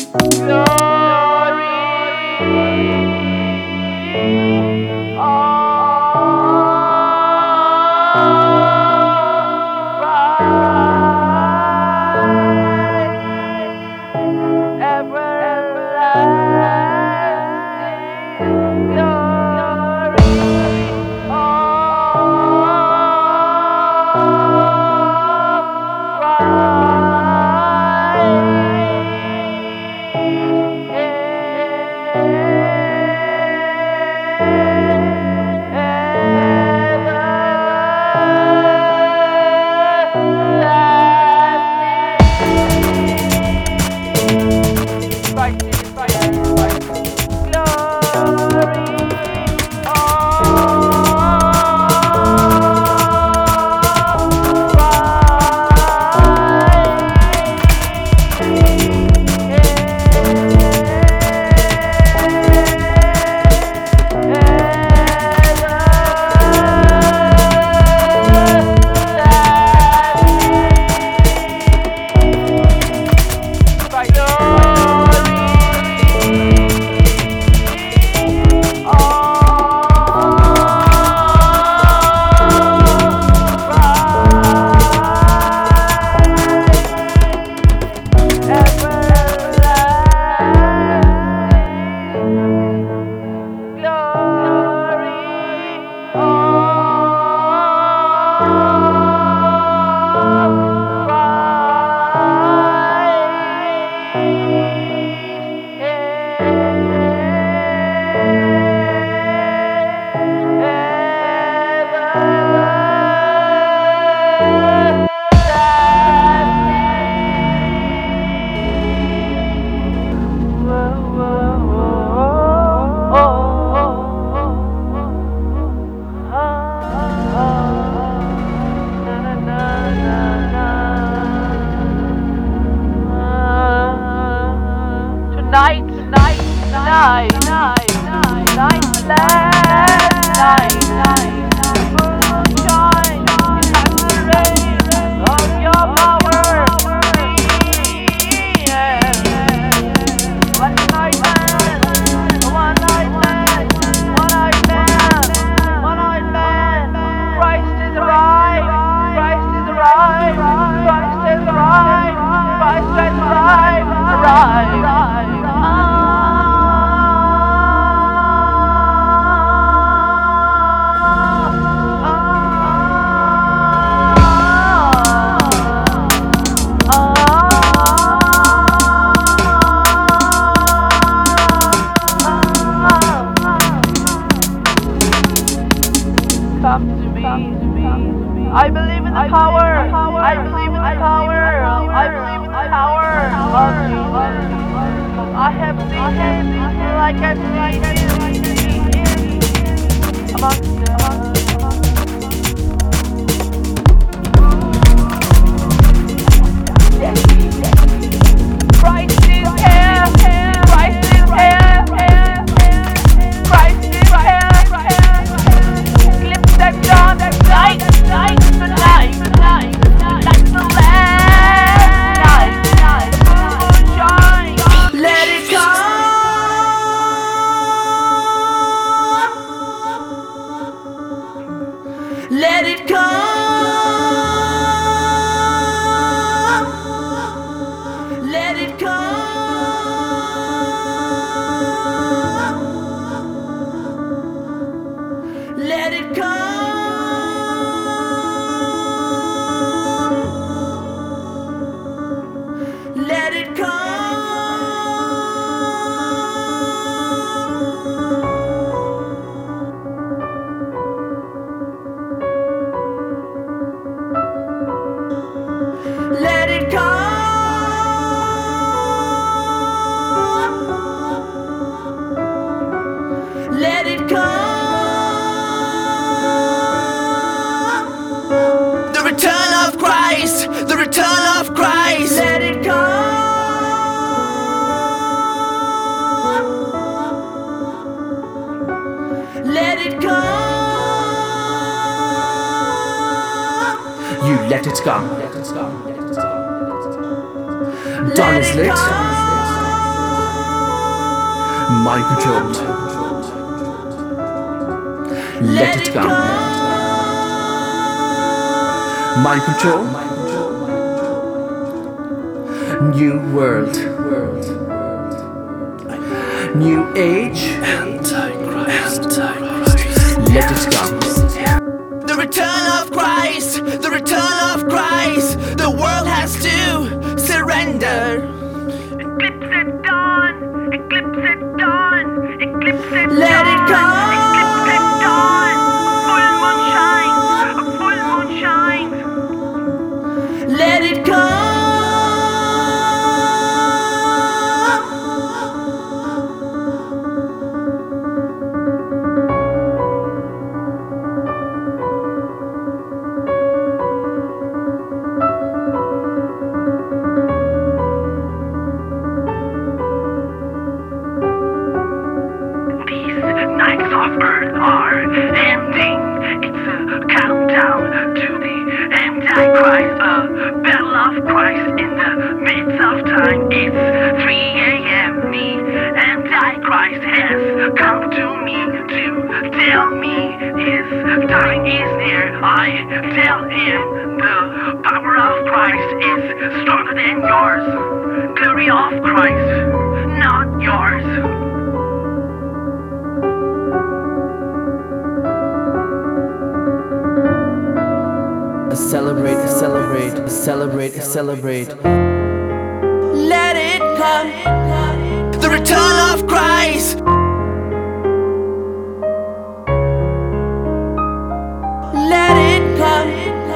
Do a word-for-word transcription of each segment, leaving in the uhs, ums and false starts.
Night, night, night, night, night, night, last night, night, night, moonshine, inspiration of your power, yeah. One night man, one night man, one night man, one night man. Christ is arrived, Christ is arrived, Christ is arrived, Christ is arrived, arrived. Come to me. I believe in the power. I believe in the power. I believe in the power of Jesus. I have seen Him like I've seen Him amongst them. Christ is here. Christ is here. Christ is here. Clip section. Night, night, tonight, tonight, like the last night, night, moonshine. Let it come. Let it come. Let it come. Let it come. Let it come. Let it come. Let it come. The return of Christ. The return of Christ. Let it come. Let it come. You let it come. Dawn is lit. mind controlled. Let it come. Mind control. New world. New age. Antichrist. Let it come. The return of Christ, the return of Christ, the world has to surrender. Eclipse at dawn, eclipse at dawn, eclipse at dawn. Let it come. Eclipse at dawn. Full moon shines, a full moon shines. Let it come. Nights of earth are ending. It's a countdown to the Antichrist, a battle of Christ in the midst of time. It's three a.m. The Antichrist has come to me to tell me his time is near. I tell him the power of Christ is stronger than yours. Glory of Christ, not yours. Celebrate, celebrate, celebrate, celebrate. Let it come. The return of Christ. Let it come.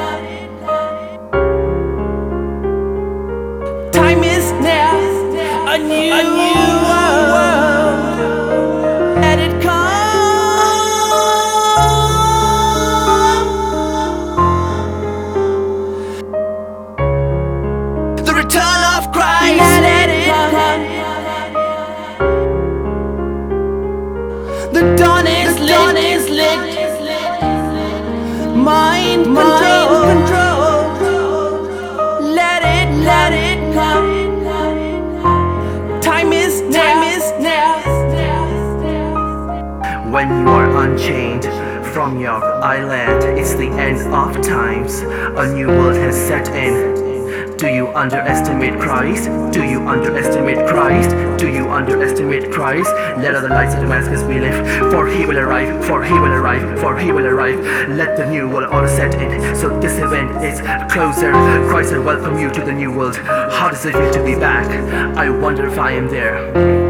Time is now. A new, a new world. Let it come. Return of Christ. Let it come. The dawn is lit. Dawn is lit. Mind control. control. Let it, let it come. Time is now. Time is now. When you are unchained from your island, it's the end of times. A new world has set in. Do you underestimate Christ? Do you underestimate Christ? Do you underestimate Christ? Let other lights of Damascus be lit, for he will arrive, for he will arrive, for he will arrive. Let the new world order set in, so this event is closer. Christ will welcome you to the new world. How does it feel to be back? I wonder if I am there.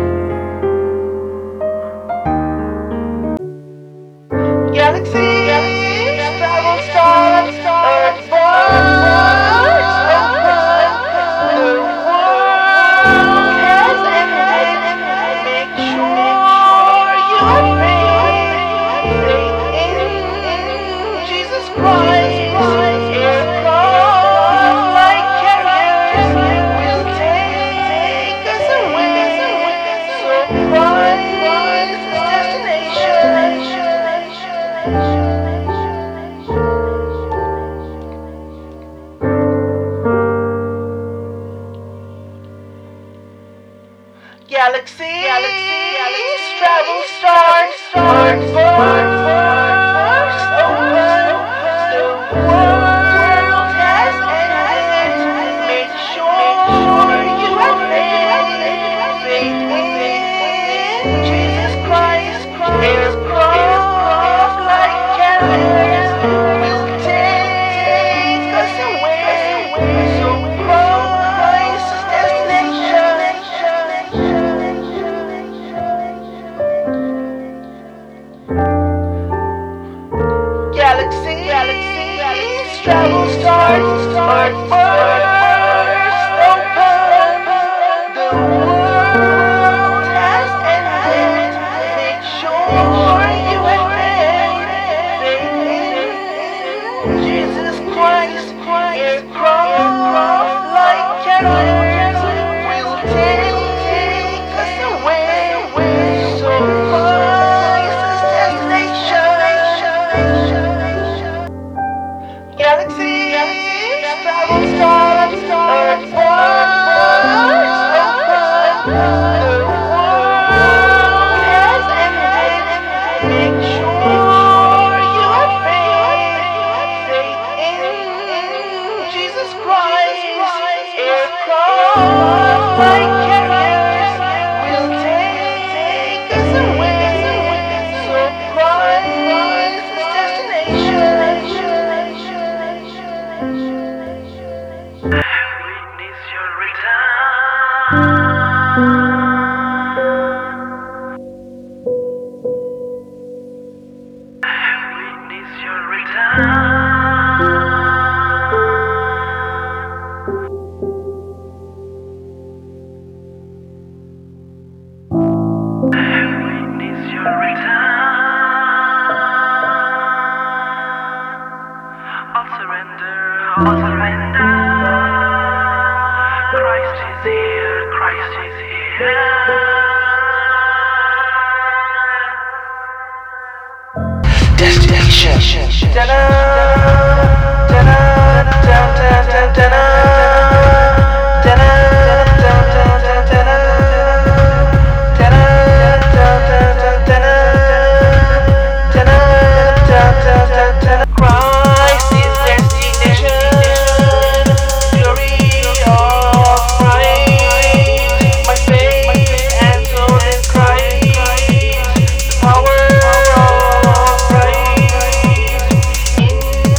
Galaxy, galaxy, travel stars, earth birds, the world has ended. Make sure you have faith in Jesus Christ. Aircraft like carriers will take us away. Surprise destination. Galaxy, galaxy, galaxy, travel stars, stars, birds, birds, open. The world has ended. Make sure you have faith in Jesus Christ. Aircraft like carriers will take us away. So Christ's destination. Galaxy, galaxy, galaxy, travel stars, stars, birds, open. The world has ended. Make sure you have faith in Jesus Christ. Aircraft like carriers will take us away. So Christ's destination. Galaxy, galaxy, travel stars, stars, birds, open. The world Witness your return. Witness your return. I'll surrender, I'll surrender. Christ is here, Christ is here. Destination. Ta-da, ta-da, ta-da, ta-da, ta-da, ta-da, ta-da, ta-da. Christ is destination, glory of Christ, my faith and soul in Christ, the power of Christ in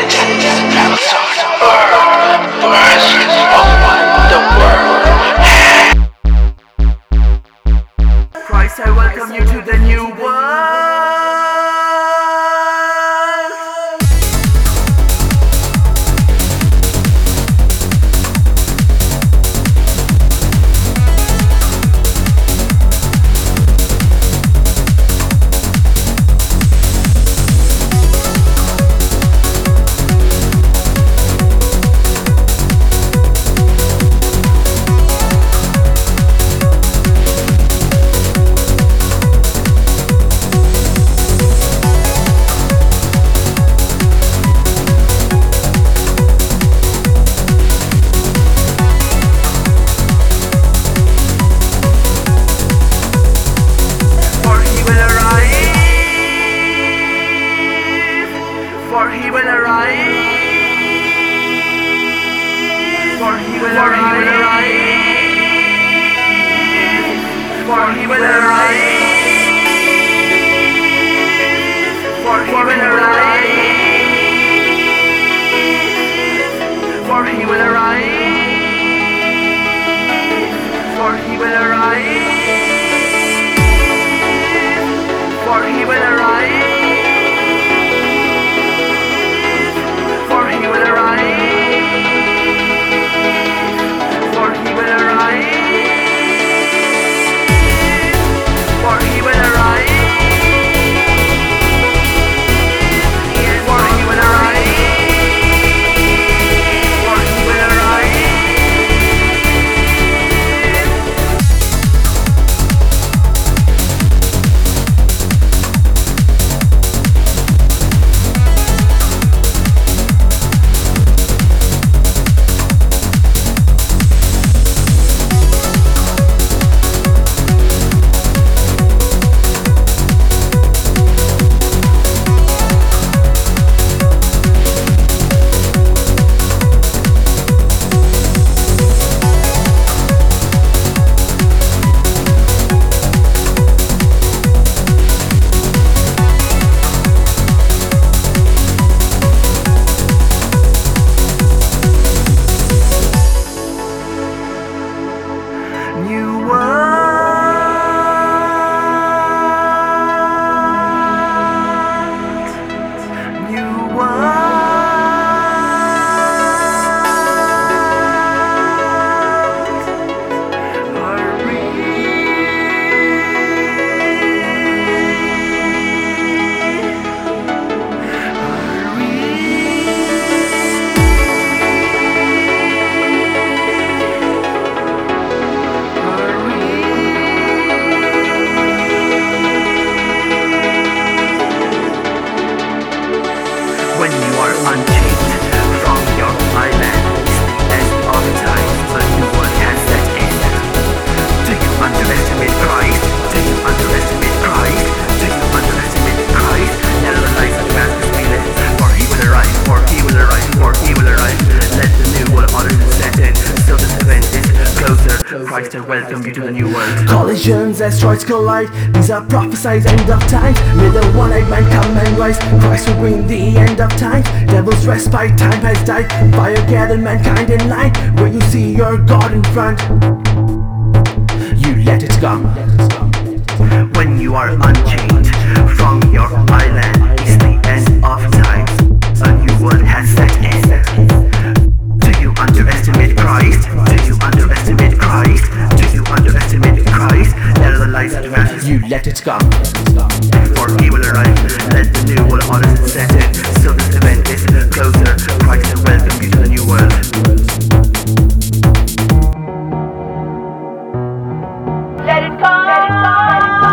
intelligence travels towards Earth, versions of what the world has. Christ, I welcome you to the new world. For he will arise, for he will arise, for he will arise, for he will arise, for he will arise, for he will arise, for he will arise. For he will arise, for he will arise, for he will arise, for he will arise, for he will arise. New world, new world, hurry, when you are unchained from your island, it's the end of time. A new world has set in. Do you underestimate Christ? Do you underestimate Christ? Do you underestimate Christ? Never the life of Damascus we live. For he will arise, for he will arise, for he will arise. Let the new world order set in. So this event is closer. Christ, I welcome you to the new world. Collisions, asteroids collide. These are prophesied end of times. May the one-eyed man come and rise. Christ will bring the end of time. Devil's respite, time has died. Fire gathered mankind in line. Where you see your God in front, you let it go. When you are unchained from your island, it's the end of time. A new world has set in. Do you underestimate Christ? Do you underestimate Christ? Do you underestimate Christ? Never the lies of Damascus. You let it go. For he will arrive. Let the new world order set in. So this event is closer. Christ, I welcome you to the new world. Let it come. Let it come.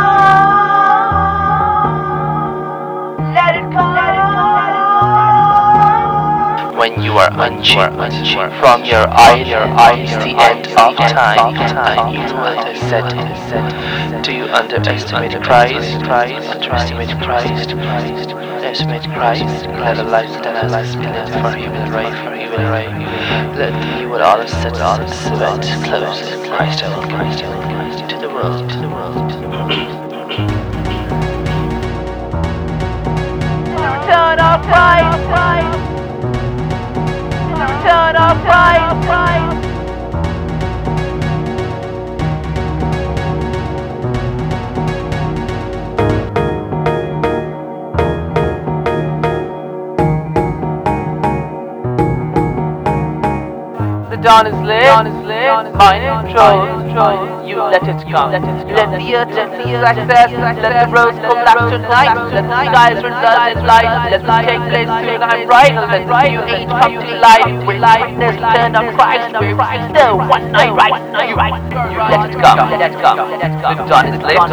Let it come. Let it come. When you are unchained from your island, it's the end of time. A new world has set in. Do you underestimate Christ? Underestimate Christ? Underestimate Christ? Let a life that has been lived, for he will reign, for he will reign. Let you will all set on this event close. Christ, I will Christ, I will Christ to the world, to the world, to the world. The return of Christ. dawn is lit, mine control, you let it come. Let the earth enter access, let the roads collapse tonight, let the skies result in light, let this take place tonight bright, let the new age come to light, with lightness turn of Christ, we're still one night right, you let it come, let it come, the dawn is lit,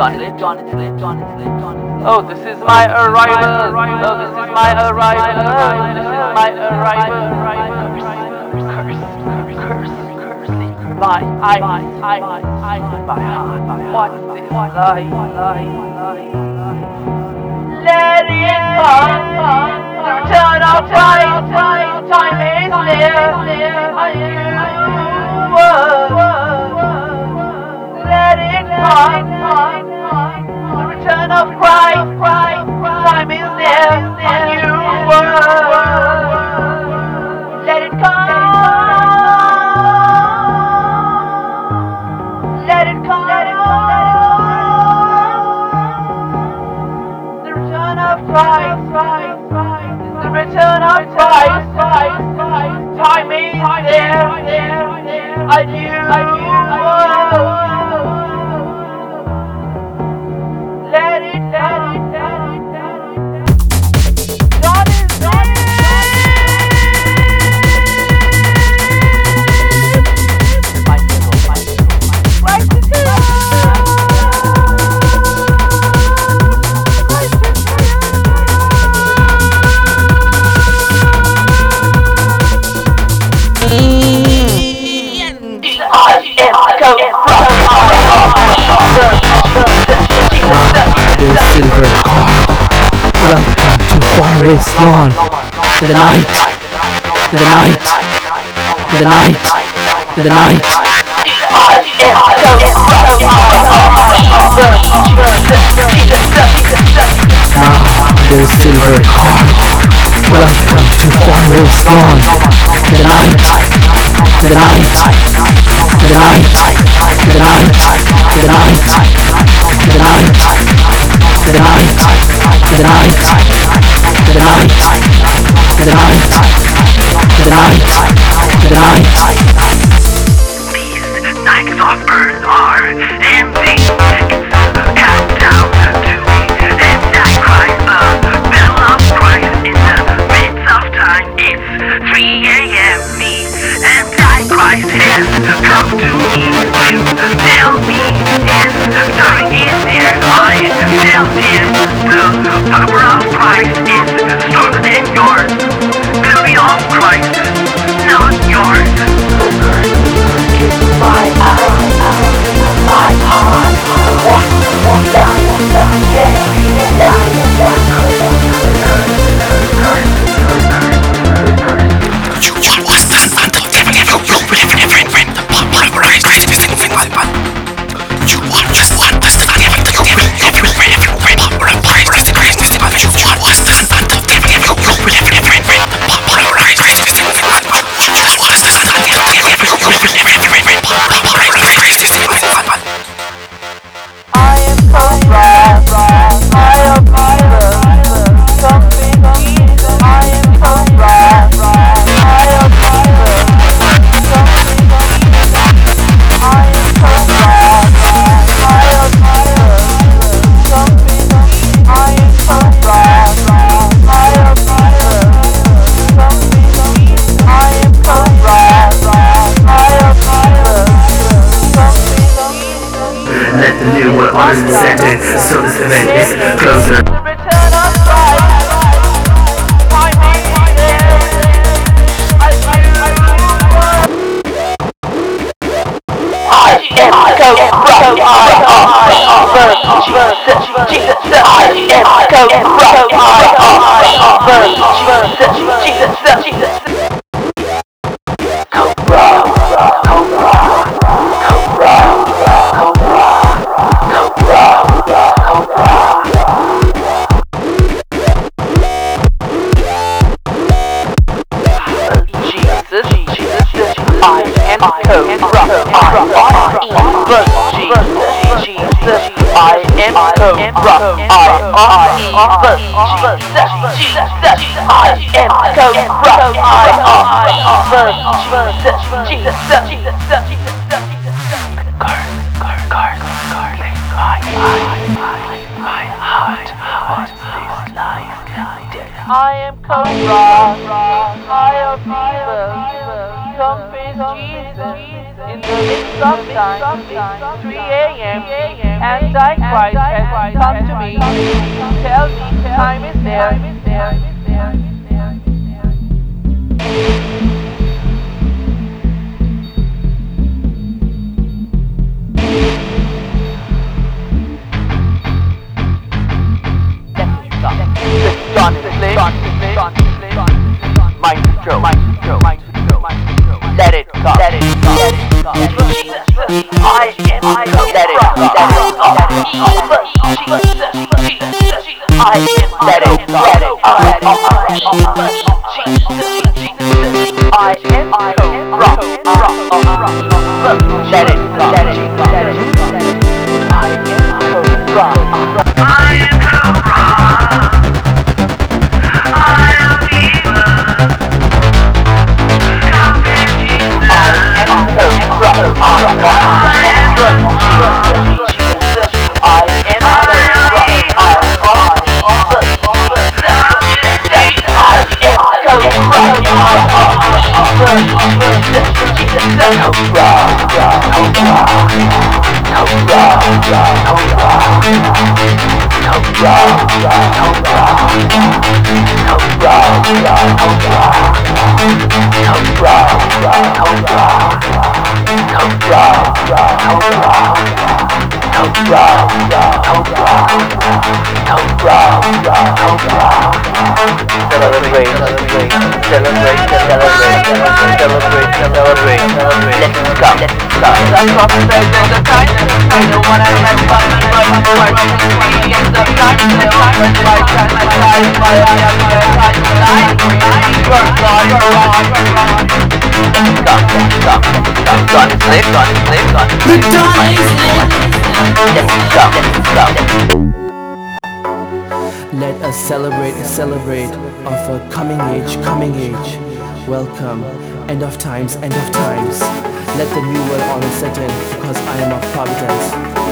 oh this is my arrival, oh this is my arrival, this is my arrival, curse, curse, curse, my eyes, my heart, what is this lie? Let it come, the return of Christ, time is near, a new world. Let it come, the return of Christ, time is near, a new world. Let it come. Let it come, let it come. The return of Christ, the return of Christ, time is there, a new world. Let it, let it, let it, let it. God is there. Christ is here. The silver cord. Welcome to Faraway's Lawn. To the night. To the night. To the night. To the night. Now the silver cord. Welcome to Faraway's Lawn. To the night. To the night. To the night. To the night. To the night. To the night. To the night, to the night, to the night, to the night, to the night, to the night. These nights of earth are empty. It's a countdown to the Antichrist, a battle of Christ in the midst of time. It's three a m Me, Antichrist has come to me to tell me his time is near. I tell him the power of Christ is stronger than yours. Glory of Christ, not yours. My eyes, my heart, what, what, so this event is closer. The return of Christ, time is there, a new world. I am Code Rock, I am Jesus, Jesus, I am Code Rock, I am Jesus, Jesus, Jesus. Code Rock, Code Rock, Code Rock, Code Rock, Code Rock, Code Rock. Jesus, Jesus, I am Code Rock, I am Jesus, I am Code Rock, I am Jesus, Jesus, I am Code Rock, I am Jesus, Jesus, Jesus, Jesus, Guard, guard, guard, guarding my eye, my heart on this life condemned. I am Cobra, I am evil. Come face Jesus in the midst of time. three a.m. Antichrist has come to me. Tell me time is there. John is lit, John is lit, John is lit, mind control, mind control, mind control, mind control. Let it go, let it go, let it go. I am I Let it go, let it go, let it go. I am Let it go, let it go, let it go. I am I rock, rock, rock. Let it go, let it go, let it go. I am rock. I am Cobra. I am evil. Come in, Jesus. I am Cobra. I am Celebrate, celebrate, celebrate, celebrate, celebrate, celebrate, celebrate. Let's go, let's go. That's what I said all the time. I don't wanna let my right to work. We end up time to live. When my time, my time, my time, my time, my time. Work hard, work hard, work hard. Let's go, let's go, let's go. John is lit, John is lit, John is lit. Let's go, let's go, let's go. Let us celebrate, celebrate of a coming age, coming age. Welcome, end of times, end of times. Let the new world order set in, because I am of providence.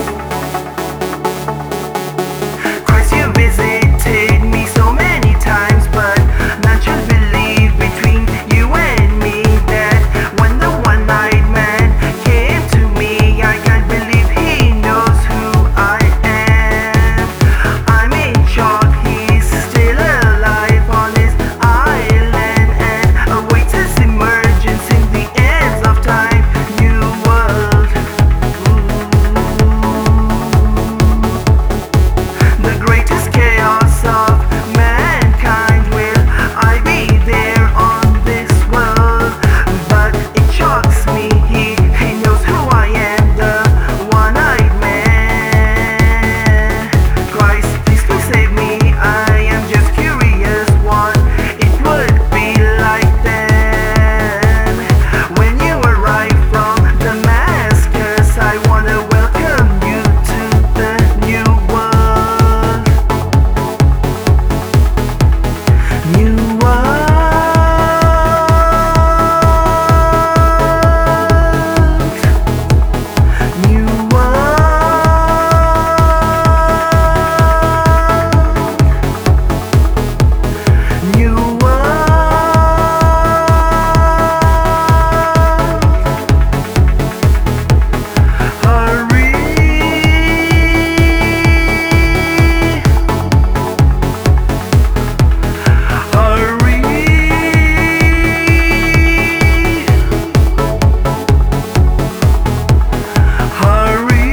Christ, you visited me so many times, but none shall believe between you and me that when the one-eyed man came to me, I can't believe he knows who I am. I'm in shock, he's still alive on his island and awaits his emergence in the ends of time. New world. The greatest chaos of mankind, will I be there on this world? But it shocks me, he, he knows who I am, the one-eyed man. Christ, please, please save me, I am just curious what it would be like then. When you arrive from Damascus, I wanna welcome you to the new world. New world. New world. New world. Hurry. Hurry. Hurry.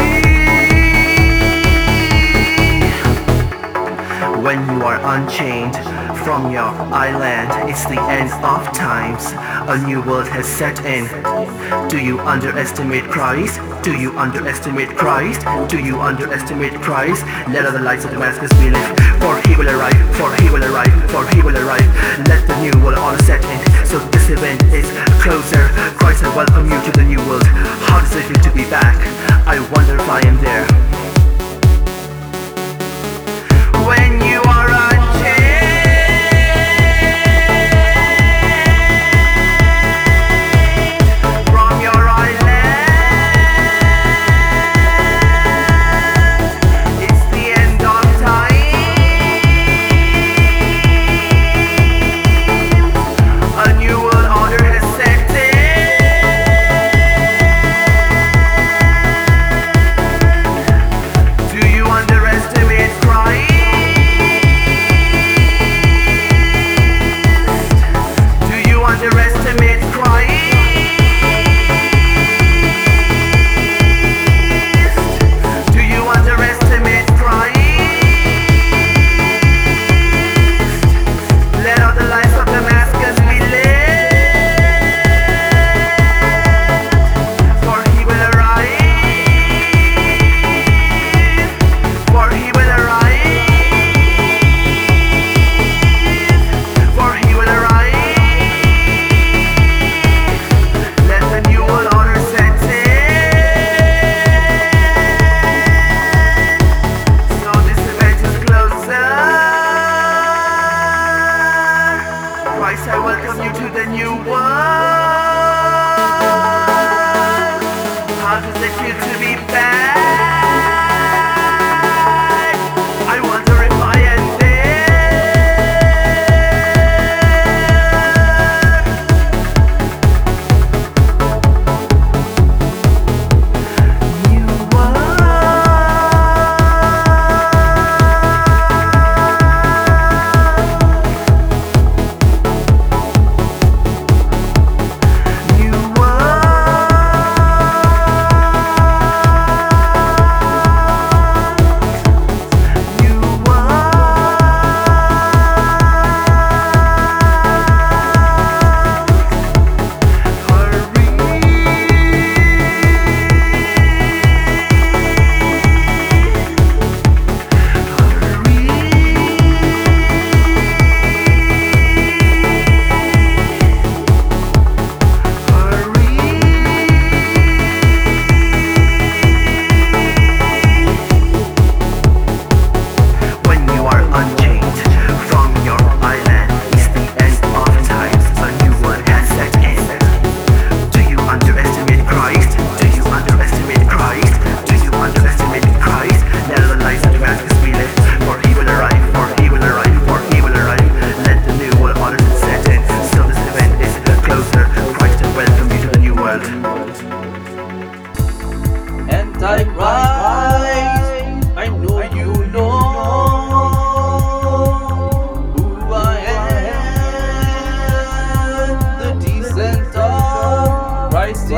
When you are unchained from your island, it's the end of times. A new world has set in. Do you underestimate Christ? Do you underestimate Christ? Do you underestimate Christ? Let other lights of Damascus be lit. For he will arrive, for he will arrive, for he will arrive. Let the new world order set in. So this event is closer. Christ, I welcome you to the new world. How does it feel to be back? I wonder if I am there. When you are unchained,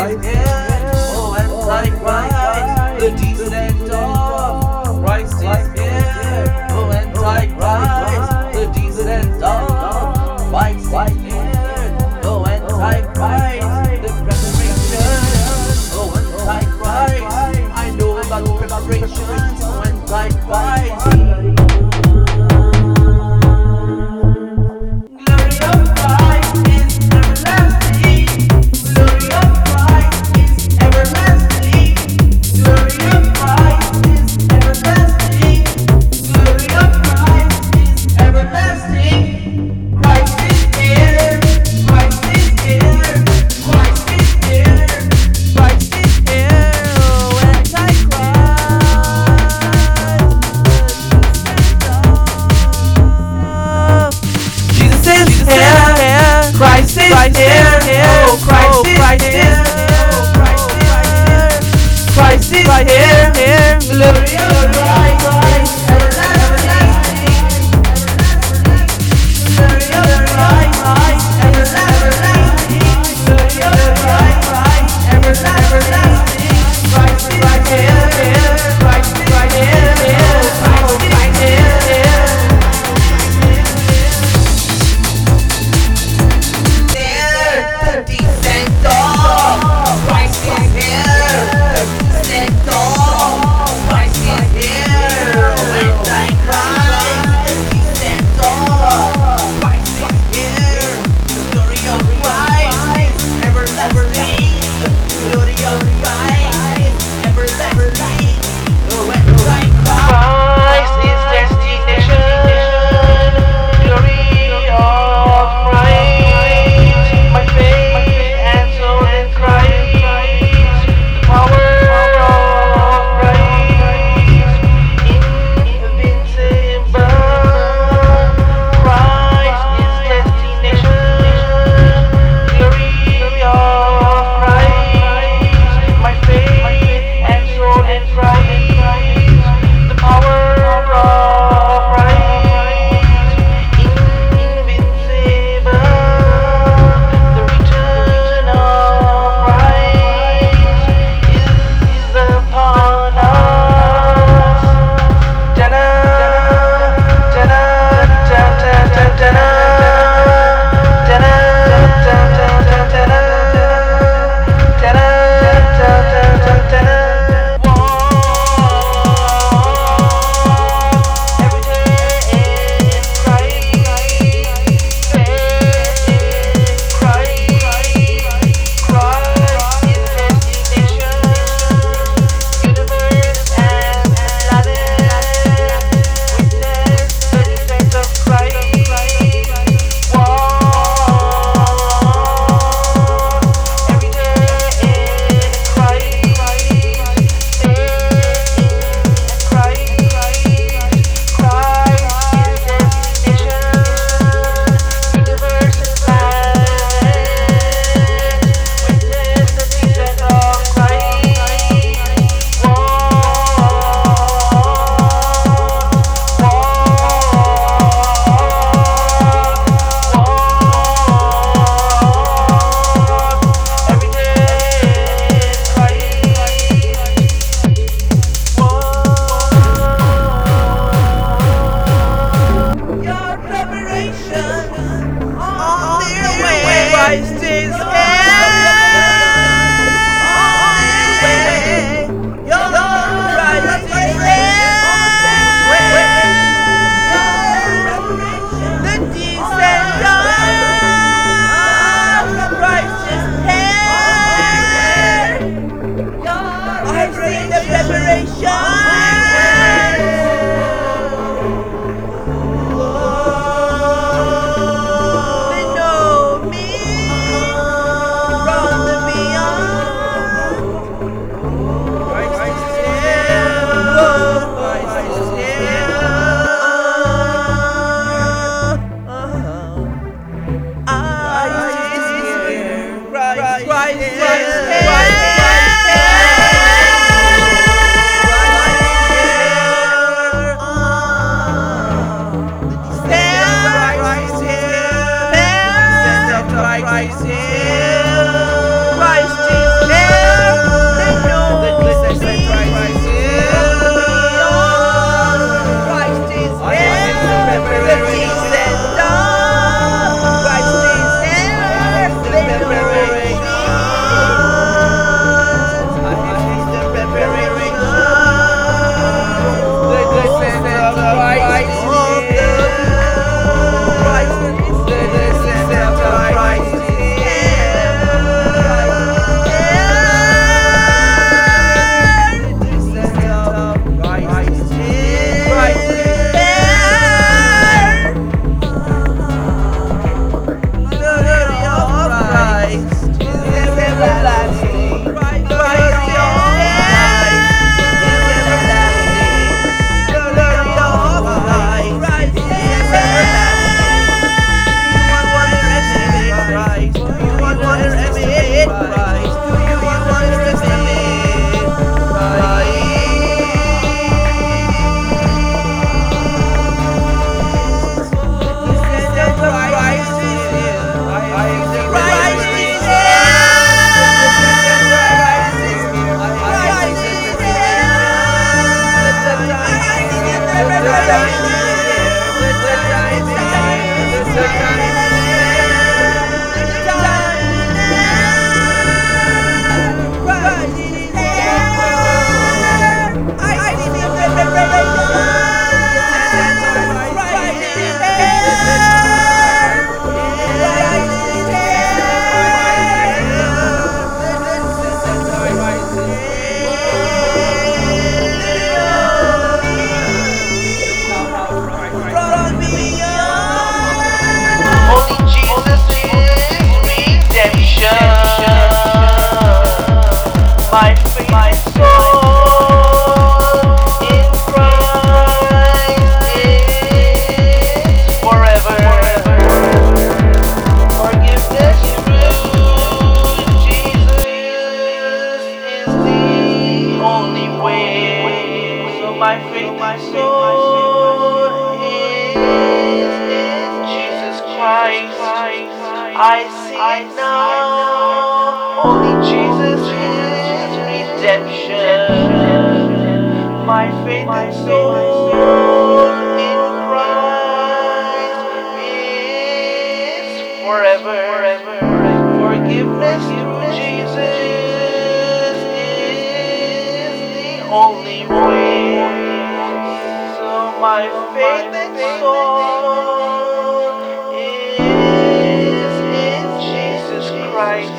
is here. Oh, Antichrist, the descent of Christ is here. Oh, Antichrist, the descent of Christ is here. Oh, Antichrist, the preparation. Oh, Antichrist, I know about the preparations. Oh, Antichrist. Christ is here, oh Christ is here, Christ is here, glory of Christ, everlasting, glory of Christ, everlasting, glory of Christ, everlasting, Christ is here, Christ is here, Christ is here. Christ is Christ is here. Christ is here. soul is in Jesus Christ. I see it now. Only Jesus is redemption. My faith and soul in Christ is forever. Forgiveness through Jesus is the only way. So my faith and soul is in Jesus Christ.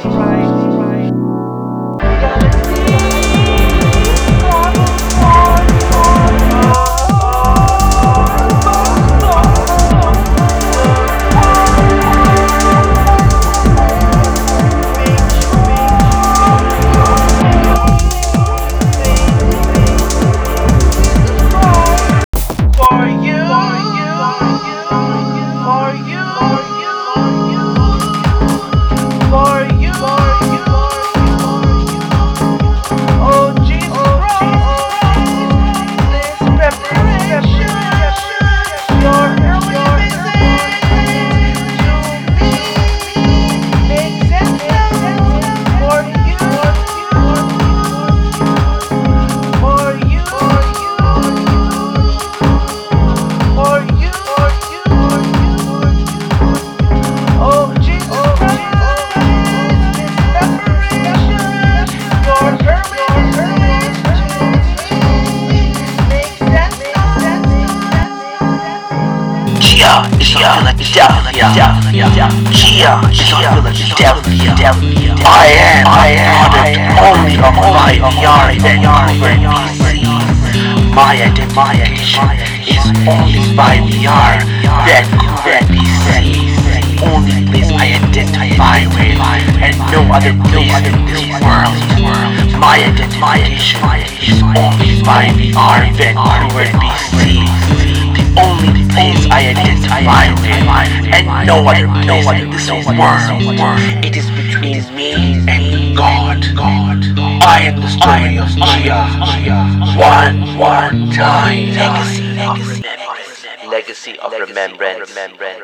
Gia is from Philadelphia. Gia is from Philadelphia. I am I am only of my V R event over P C. My identification is only by V R, Vancouver, B C. Only place I identify with, and no other place in this world. My identification is only by V R, Vancouver, B C. Only place I identify with, and no other place in this world. It is between me and God. I am the story of Gia. One, one time. Legacy of remembrance. Legacy of remembrance.